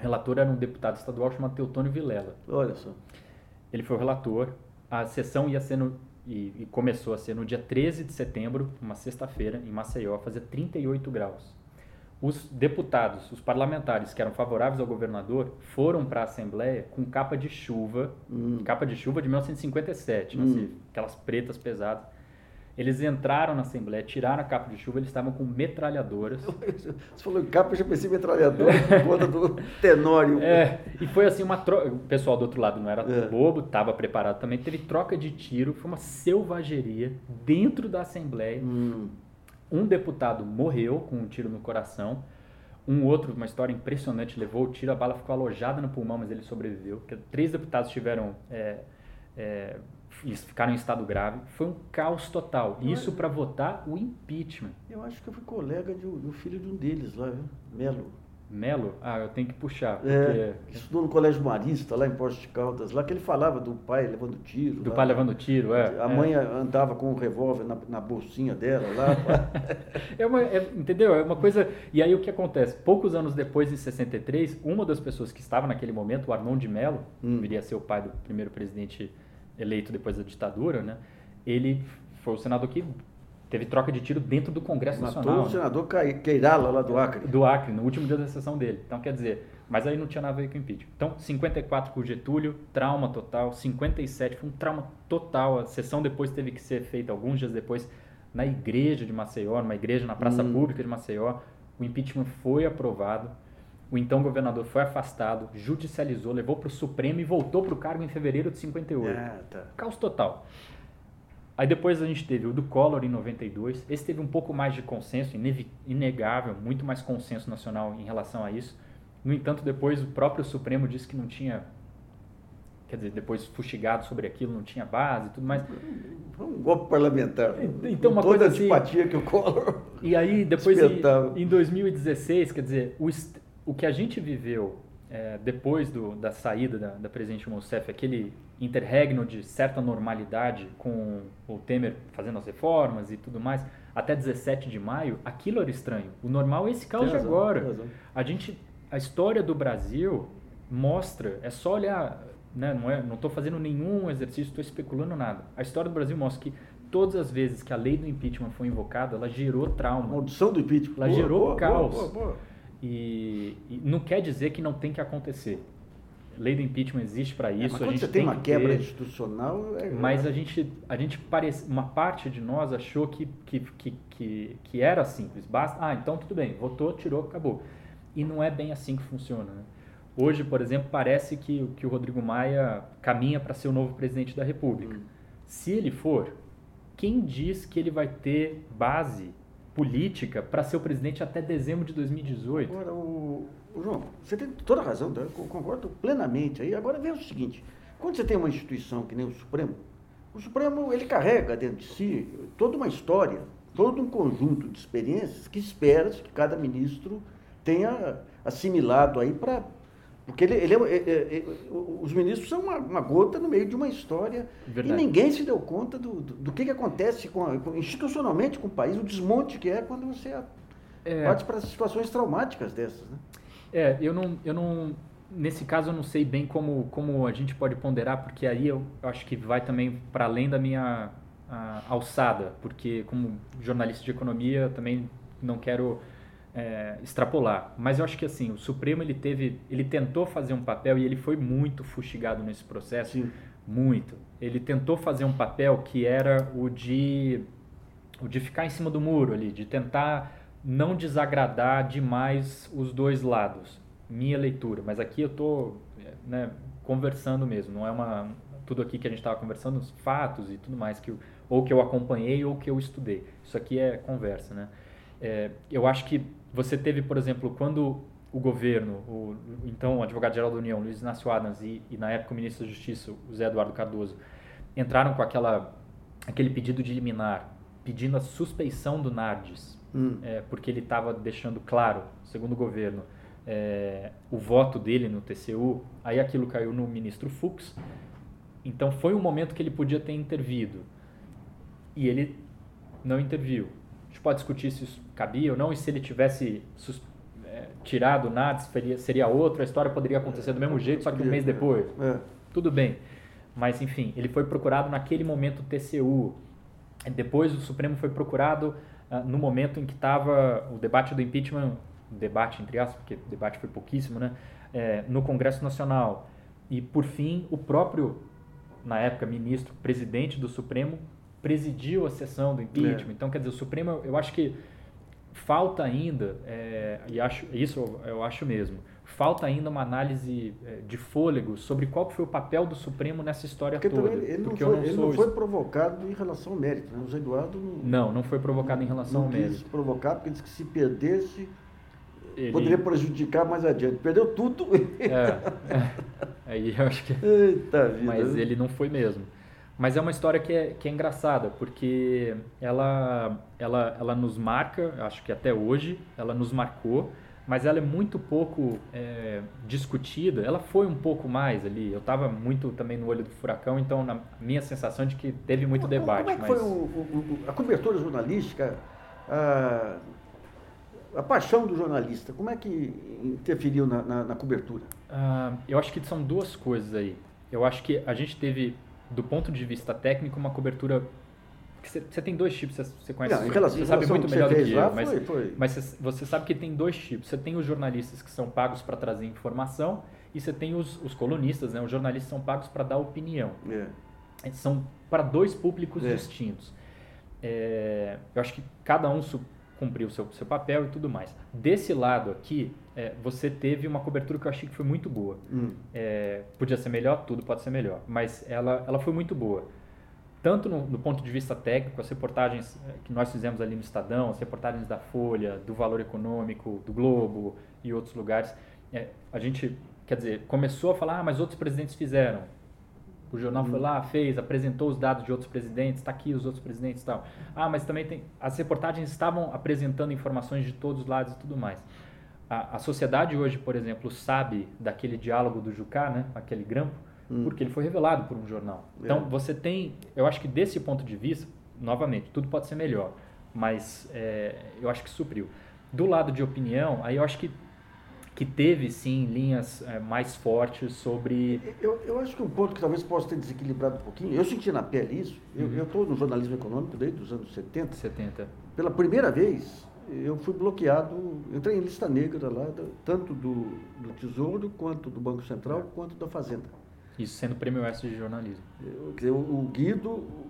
O relator era um deputado estadual chamado Teotônio Vilela. Olha só. Ele foi o relator. A sessão ia ser no, e, e começou a ser no dia treze de setembro, uma sexta-feira, em Maceió, fazia trinta e oito graus. Os deputados, os parlamentares que eram favoráveis ao governador, foram para a Assembleia com capa de chuva, hum. capa de chuva de mil novecentos e cinquenta e sete, hum. assim, aquelas pretas pesadas. Eles entraram na Assembleia, tiraram a capa de chuva, eles estavam com metralhadoras. Você falou em capa, eu já pensei em metralhadora por conta do Tenório. É, e foi assim uma troca. O pessoal do outro lado não era é. bobo, estava preparado também. Teve troca de tiro, foi uma selvageria dentro da Assembleia. Hum. Um deputado morreu com um tiro no coração. Um outro, uma história impressionante, levou o tiro, a bala ficou alojada no pulmão, mas ele sobreviveu. Três deputados tiveram... É, é, Eles ficaram em estado grave. Foi um caos total. Eu Isso para votar o impeachment. Eu acho que eu fui colega de, do filho de um deles lá, viu? Melo. Melo? Ah, eu tenho que puxar. Porque... É, estudou no Colégio Marista, lá em Poços de Caldas, lá que ele falava do pai levando tiro. Do lá, pai levando tiro, é. A é. mãe andava com um revólver na, na bolsinha dela lá. é uma, é, entendeu? É uma coisa... E aí o que acontece? Poucos anos depois, em sessenta e três, uma das pessoas que estava naquele momento, o Arnon de Melo, hum. que viria a ser o pai do primeiro presidente eleito depois da ditadura, né? Ele foi o senador que teve troca de tiro dentro do Congresso Matou Nacional. o senador né? Queirala, lá do Acre. Do Acre, no último dia da sessão dele. Então, quer dizer, mas aí não tinha nada a ver com o impeachment. Então, cinquenta e quatro com o Getúlio, trauma total. cinquenta e sete foi um trauma total. A sessão depois teve que ser feita, alguns dias depois, na igreja de Maceió, numa igreja na praça hum. pública de Maceió. O impeachment foi aprovado. O então governador foi afastado, judicializou, levou para o Supremo e voltou para o cargo em fevereiro de cinquenta e oito. Ah, tá. Caos total. Aí depois a gente teve o do Collor em noventa e dois. Esse teve um pouco mais de consenso, inegável, muito mais consenso nacional em relação a isso. No entanto, depois o próprio Supremo disse que não tinha, quer dizer, depois fustigado sobre aquilo, não tinha base e tudo mais. Foi um golpe parlamentar. Então, uma toda coisa a antipatia assim, que o Collor E aí, depois, em, em dois mil e dezesseis, quer dizer, o O que a gente viveu é, depois do, da saída da, da presidente Rousseff, aquele interregno de certa normalidade com o Temer fazendo as reformas e tudo mais, até dezessete de maio, aquilo era estranho. O normal é esse caos de agora. A gente, a história do Brasil mostra, é só olhar, né, não é, não estou fazendo nenhum exercício, estou especulando nada. A história do Brasil mostra que todas as vezes que a lei do impeachment foi invocada, ela gerou trauma. A maldição do impeachment. Ela boa, gerou boa, caos. Boa, boa, boa. E, e não quer dizer que não tem que acontecer. A lei do impeachment existe para isso. É, mas quando a gente você tem uma que quebra ter, institucional... É... Mas a gente, a gente parece, uma parte de nós achou que, que, que, que, que era simples. Basta, ah, então tudo bem, votou, tirou, acabou. E não é bem assim que funciona. Né? Hoje, por exemplo, parece que, que o Rodrigo Maia caminha para ser o novo presidente da República. Hum. Se ele for, quem diz que ele vai ter base política para ser o presidente até dezembro de dois mil e dezoito? Agora, o, o João, você tem toda a razão, eu concordo plenamente. Aí, agora vem o seguinte, quando você tem uma instituição que nem o Supremo, o Supremo ele carrega dentro de si toda uma história, todo um conjunto de experiências que espera-se que cada ministro tenha assimilado aí para... Porque ele, ele é, é, é, é, os ministros são uma, uma gota no meio de uma história. Verdade. E ninguém se deu conta do, do, do que, que acontece com a, com, institucionalmente com o país, o desmonte que é quando você é, parte para situações traumáticas dessas. Né? É, eu não, eu não, nesse caso eu não sei bem como, como a gente pode ponderar, porque aí eu acho que vai também para além da minha a, alçada, porque como jornalista de economia eu também não quero... É, extrapolar, mas eu acho que assim, o Supremo ele teve, ele tentou fazer um papel e ele foi muito fustigado nesse processo, Sim. muito. Ele tentou fazer um papel que era o de, o de ficar em cima do muro ali, de tentar não desagradar demais os dois lados. Minha leitura, mas aqui eu tô, né, conversando mesmo, não é uma tudo aqui que a gente estava conversando, os fatos e tudo mais que eu, ou que eu acompanhei ou que eu estudei. Isso aqui é conversa, né? É, eu acho que você teve, por exemplo, quando o governo, o, então o advogado-geral da União, Luiz Inácio Adams, e, e na época o ministro da Justiça, o Zé Eduardo Cardoso, entraram com aquela, aquele pedido de liminar, pedindo a suspeição do Nardes, hum. é, porque ele estava deixando claro, segundo o governo, é, o voto dele no T C U, aí aquilo caiu no ministro Fux, então foi um momento que ele podia ter intervido, e ele não interviu. A gente pode discutir se isso cabia ou não, e se ele tivesse sus, é, é, tirar do nada, seria, seria outro, a história poderia acontecer do mesmo jeito, só que um mês depois. É. Tudo bem. Mas, enfim, ele foi procurado naquele momento T C U. Depois o Supremo foi procurado uh, no momento em que estava o debate do impeachment, debate entre aspas, porque o debate foi pouquíssimo, né? É, no Congresso Nacional. E, por fim, o próprio, na época, ministro, presidente do Supremo, presidiu a sessão do impeachment. É. Então, quer dizer, o Supremo, eu acho que falta ainda, é, e acho, isso eu, eu acho mesmo, falta ainda uma análise é, de fôlego sobre qual foi o papel do Supremo nessa história porque toda. Também ele porque não foi, eu não ele sou... não foi provocado em relação ao mérito, né? O Zé Eduardo não, não, não foi provocado em relação não ao quis mérito. provocar porque disse que se perdesse ele... poderia prejudicar mais adiante. Perdeu tudo. É, é, aí eu acho que... Eita vida. Mas ele não foi mesmo. Mas é uma história que é, que é engraçada, porque ela, ela, ela nos marca, acho que até hoje, ela nos marcou, mas ela é muito pouco é, discutida. Ela foi um pouco mais ali. Eu estava muito também no olho do furacão, então na minha sensação de que teve muito como, debate. Como é que mas... foi o, o, a cobertura jornalística, a, a paixão do jornalista? Como é que interferiu na, na, na cobertura? Ah, eu acho que são duas coisas aí. Eu acho que a gente teve, do ponto de vista técnico, uma cobertura... Você tem dois tipos, você conhece, não, em relação, você em sabe muito melhor do que eu, mas, foi, foi. mas você, você sabe que tem dois tipos. Você tem os jornalistas que são pagos para trazer informação e você tem os, os colunistas, né? Os jornalistas são pagos para dar opinião. É. São para dois públicos é. distintos. É, eu acho que cada um cumpriu o seu, seu papel e tudo mais. Desse lado aqui, é, você teve uma cobertura que eu achei que foi muito boa. Hum. É, podia ser melhor, tudo pode ser melhor, mas ela, ela foi muito boa. Tanto no, no ponto de vista técnico, as reportagens que nós fizemos ali no Estadão, as reportagens da Folha, do Valor Econômico, do Globo e outros lugares, é, a gente, quer dizer, começou a falar, ah, mas outros presidentes fizeram. O jornal hum. foi lá, fez, apresentou os dados de outros presidentes, está aqui os outros presidentes e tal. Ah, mas também tem... As reportagens estavam apresentando informações de todos os lados e tudo mais. A, a sociedade hoje, por exemplo, sabe daquele diálogo do Jucá, né, aquele grampo, porque ele foi revelado por um jornal. Então, é. você tem... Eu acho que desse ponto de vista, novamente, tudo pode ser melhor, mas é, eu acho que supriu. Do lado de opinião, aí eu acho que, que teve, sim, linhas é, mais fortes sobre... Eu, eu acho que um ponto que talvez possa ter desequilibrado um pouquinho, eu senti na pele isso, uhum. eu estou no jornalismo econômico desde os anos setenta. setenta. Pela primeira vez, eu fui bloqueado, entrei em lista negra lá, tanto do, do Tesouro, quanto do Banco Central, é. quanto da Fazenda. Isso sendo prêmio Oeste de jornalismo. Quer dizer, o Guido,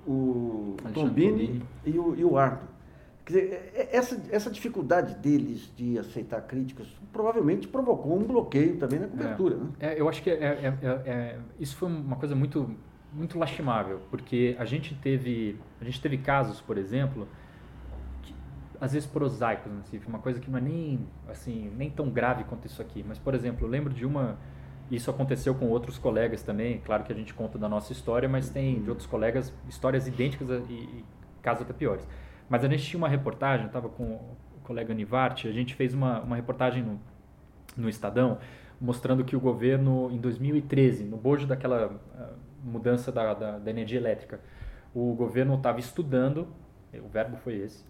o Tombini e o, e o Arno. Quer dizer, essa, essa dificuldade deles de aceitar críticas provavelmente provocou um bloqueio também na cobertura. É, né? é, eu acho que é, é, é, é, isso foi uma coisa muito, muito lastimável, porque a gente teve, a gente teve casos, por exemplo, que, às vezes prosaicos, assim, uma coisa que não é nem, assim, nem tão grave quanto isso aqui. Mas, por exemplo, eu lembro de uma... Isso aconteceu com outros colegas também, claro que a gente conta da nossa história, mas tem de outros colegas histórias idênticas e, e casos até piores. Mas a gente tinha uma reportagem, eu estava com o colega Nivart, a gente fez uma, uma reportagem no, no Estadão, mostrando que o governo, em dois mil e treze, no bojo daquela uh, mudança da, da, da energia elétrica, o governo estava estudando, o verbo foi esse,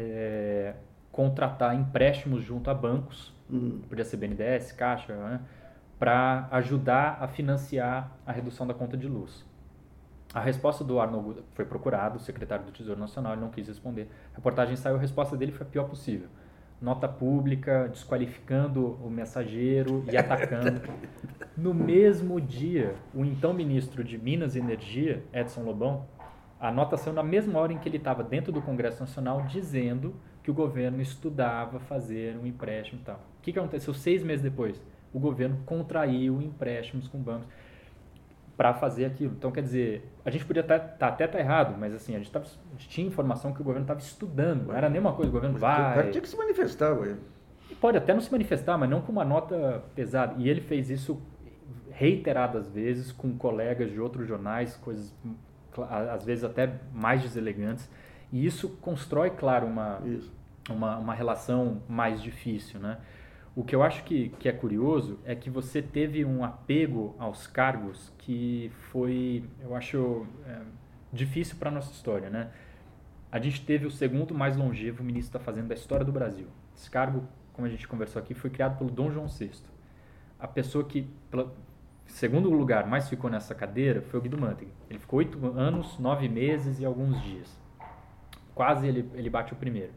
é, contratar empréstimos junto a bancos, hum. podia ser B N D E S, Caixa, né? Para ajudar a financiar a redução da conta de luz. A resposta do Arnold foi procurado, o secretário do Tesouro Nacional, ele não quis responder. A reportagem saiu, a resposta dele foi a pior possível. Nota pública, desqualificando o mensageiro e atacando. No mesmo dia, o então ministro de Minas e Energia, Edson Lobão, a nota saiu na mesma hora em que ele estava dentro do Congresso Nacional dizendo que o governo estudava fazer um empréstimo e tal. O que, que aconteceu seis meses depois? O governo contraiu empréstimos com bancos para fazer aquilo. Então, quer dizer, a gente podia tá, tá, até estar tá errado, mas assim, a gente, tava, a gente tinha informação que o governo estava estudando. Não era nenhuma coisa, o governo vai... O cara tinha que se manifestar, ué. E pode até não se manifestar, mas não com uma nota pesada. E ele fez isso reiteradas vezes com colegas de outros jornais, coisas às vezes até mais deselegantes. E isso constrói, claro, uma, uma, uma relação mais difícil, né? O que eu acho que, que é curioso é que você teve um apego aos cargos que foi, eu acho, é, difícil para a nossa história, né? A gente teve o segundo mais longevo ministro da Fazenda da história do Brasil. Esse cargo como a gente conversou aqui, foi criado pelo Dom João sexto. A pessoa que, pela, segundo lugar, mais ficou nessa cadeira foi o Guido Mantega. Ele ficou oito anos, nove meses e alguns dias. Quase ele, ele bate o primeiro.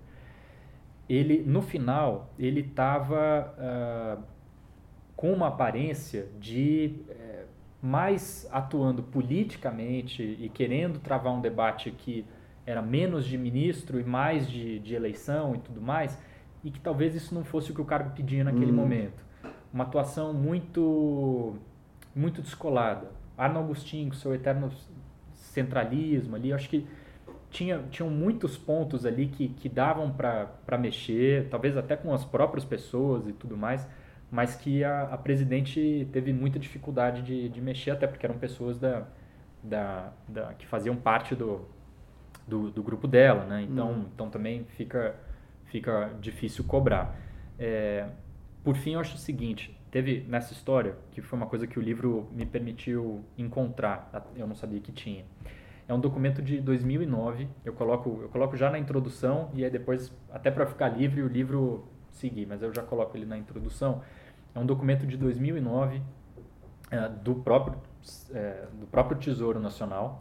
Ele, no final, ele estava uh, com uma aparência de uh, mais atuando politicamente e querendo travar um debate que era menos de ministro e mais de, de eleição e tudo mais, e que talvez isso não fosse o que o cargo pedia naquele hum. momento. Uma atuação muito, muito descolada. Arno Agostinho, com seu eterno centralismo ali, eu acho que tinha, tinham muitos pontos ali que, que davam para mexer, talvez até com as próprias pessoas e tudo mais, mas que a, a presidente teve muita dificuldade de, de mexer, até porque eram pessoas da, da, da, que faziam parte do, do, do grupo dela, né? Então, hum. então também fica, fica difícil cobrar. É, por fim, eu acho o seguinte, teve nessa história, que foi uma coisa que o livro me permitiu encontrar, eu não sabia que tinha. É um documento de dois mil e nove, eu coloco, eu coloco já na introdução e aí depois, até para ficar livre, o livro seguir, mas eu já coloco ele na introdução. É um documento de dois mil e nove, é, do, próprio, é, do próprio Tesouro Nacional,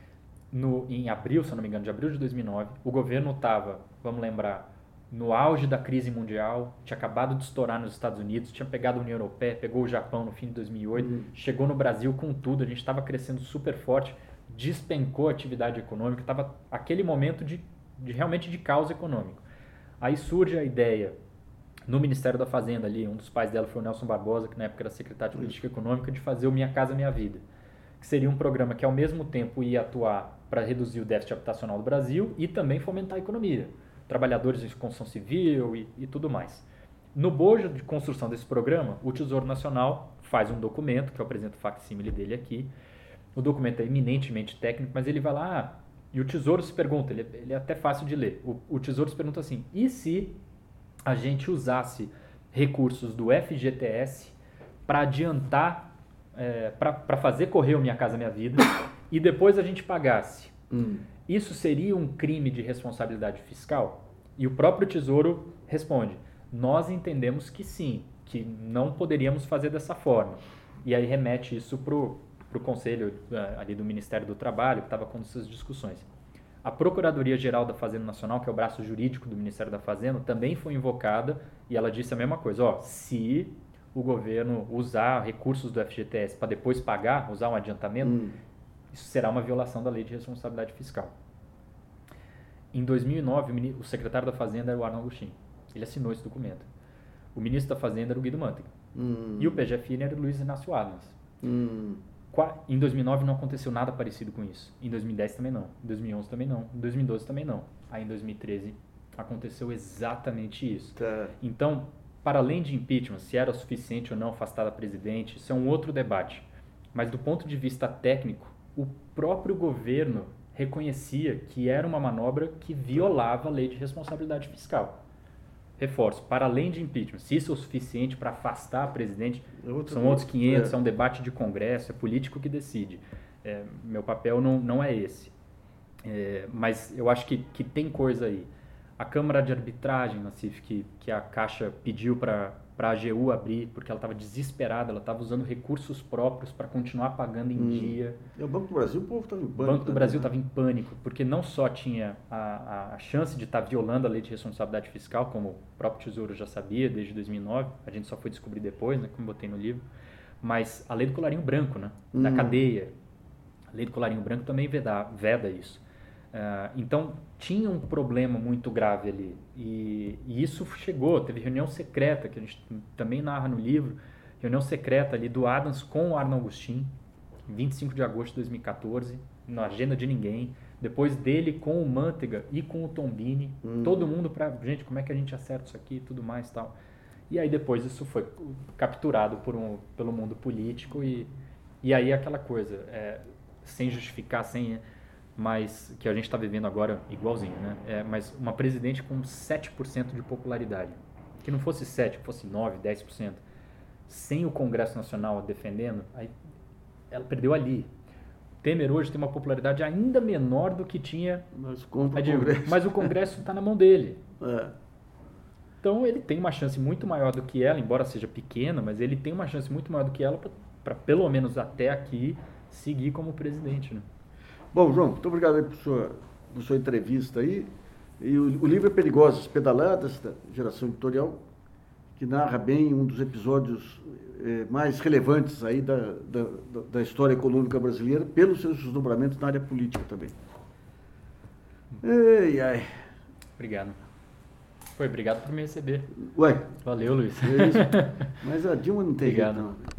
no, em abril, se eu não me engano, de abril de dois mil e nove. O governo estava, vamos lembrar, no auge da crise mundial, tinha acabado de estourar nos Estados Unidos, tinha pegado a União Europeia, pegou o Japão no fim de dois mil e oito, uhum. chegou no Brasil com tudo, a gente estava crescendo super forte, despencou a atividade econômica, estava aquele momento de, de realmente de caos econômico. Aí surge a ideia, no Ministério da Fazenda ali, um dos pais dela foi o Nelson Barbosa, que na época era secretário de Política Econômica, de fazer o Minha Casa Minha Vida, que seria um programa que ao mesmo tempo ia atuar para reduzir o déficit habitacional do Brasil e também fomentar a economia, trabalhadores de construção civil e, e tudo mais. No bojo de construção desse programa, o Tesouro Nacional faz um documento, que eu apresento o facsímile dele aqui. O documento é eminentemente técnico, mas ele vai lá, ah, e o Tesouro se pergunta, ele, ele é até fácil de ler, o, o Tesouro se pergunta assim, e se a gente usasse recursos do F G T S para adiantar, é, para fazer correr o Minha Casa Minha Vida, e depois a gente pagasse? Hum. Isso seria um crime de responsabilidade fiscal? E o próprio Tesouro responde, nós entendemos que sim, que não poderíamos fazer dessa forma. E aí remete isso para o Conselho uh, ali do Ministério do Trabalho, que estava com essas discussões. A Procuradoria-Geral da Fazenda Nacional, que é o braço jurídico do Ministério da Fazenda, também foi invocada e ela disse a mesma coisa. Ó, se o governo usar recursos do F G T S para depois pagar, usar um adiantamento, hum. isso será uma violação da Lei de Responsabilidade Fiscal. Em dois mil e nove, o secretário da Fazenda era o Arno Agostinho. Ele assinou esse documento. O ministro da Fazenda era o Guido Mantega. Hum. E o P G F I era o Luiz Inácio Adams. Hum. Em dois mil e nove não aconteceu nada parecido com isso. Em dois mil e dez também não. Em dois mil e onze também não. Em dois mil e doze também não. Aí em dois mil e treze aconteceu exatamente isso. Tá. Então, para além de impeachment, se era o suficiente ou não afastar a presidente, isso é um outro debate. Mas do ponto de vista técnico, o próprio governo reconhecia que era uma manobra que violava a Lei de Responsabilidade Fiscal. Reforço, para além de impeachment, se isso é o suficiente para afastar a presidente, Outro são outros quinhentos, é. é um debate de Congresso, é político que decide. É, meu papel não, não é esse. É, mas eu acho que, que tem coisa aí. A Câmara de Arbitragem, Nassif, que, que a Caixa pediu para a A G U abrir, porque ela estava desesperada, ela estava usando recursos próprios para continuar pagando em hum. dia. E o Banco do Brasil, o povo estava em pânico. O Banco do Brasil estava em pânico, porque não só tinha a, a chance de estar tá violando a Lei de Responsabilidade Fiscal, como o próprio Tesouro já sabia desde dois mil e nove, a gente só foi descobrir depois, né, como botei no livro, mas a Lei do Colarinho Branco, né, hum. da cadeia, a Lei do Colarinho Branco também veda, veda isso. Uh, então, tinha um problema muito grave ali. E, e isso chegou, teve reunião secreta, que a gente também narra no livro, reunião secreta ali do Adams com o Arno Agostinho, vinte e cinco de agosto de dois mil e quatorze, na agenda de ninguém. Depois dele com o Mantega e com o Tombini, hum. todo mundo para, gente, como é que a gente acerta isso aqui e tudo mais e tal. E aí depois isso foi capturado por um, pelo mundo político e, e aí aquela coisa, é, sem justificar, sem... mas que a gente está vivendo agora igualzinho, né? É, mas uma presidente com sete por cento de popularidade, que não fosse sete, que fosse nove, dez por cento, sem o Congresso Nacional defendendo, aí ela perdeu ali. Temer hoje tem uma popularidade ainda menor do que tinha... Mas, contra o Congresso. Mas o Congresso está na mão dele. É. Então ele tem uma chance muito maior do que ela, embora seja pequena, mas ele tem uma chance muito maior do que ela para pelo menos até aqui seguir como presidente, né? Bom, João, muito obrigado aí por sua, por sua entrevista aí. E o, o livro é Perigosas Pedaladas, da Geração Editorial, que narra bem um dos episódios eh, mais relevantes aí da, da, da história econômica brasileira, pelos seus desdobramentos na área política também. Ei, ai. Obrigado. Foi, obrigado por me receber. Ué. Valeu, Luiz. É isso. Mas a Dilma não tem Obrigado. jeito, não.